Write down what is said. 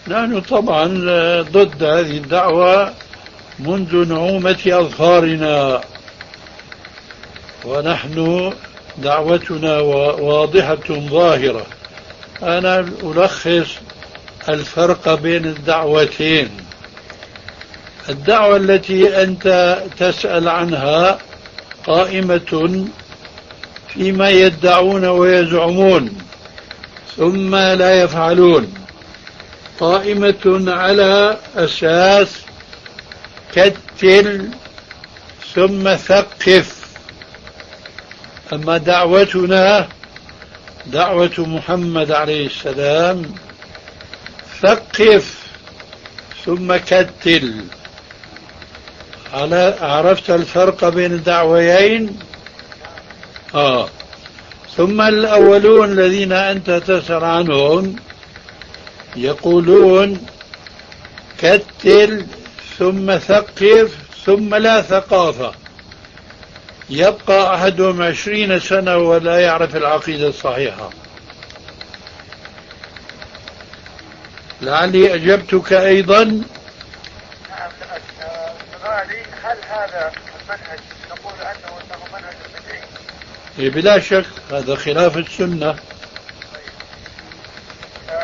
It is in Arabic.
نحن طبعا ضد هذه الدعوة منذ نعومة أظفارنا، ونحن دعوتنا واضحة ظاهرة. أنا ألخص الفرق بين الدعوتين. الدعوة التي أنت تسأل عنها قائمة فيما يدعون ويزعمون ثم لا يفعلون، قائمة على أساس كتل ثم ثقف. أما دعوتنا دعوة محمد عليه السلام ثقف ثم كتل. عرفت الفرق بين الدعويين؟ ثم الأولون الذين أنت تسأل عنهم يقولون كتل ثم ثقف ثم لا ثقافة، يبقى أحدهم 20 سنة ولا يعرف العقيدة الصحيحة. لعلي أجبتك أيضا. نعم. سؤالي، هل هذا المنهج نقول أنه منهج بدعي؟ بلا شك هذا خلاف السنة.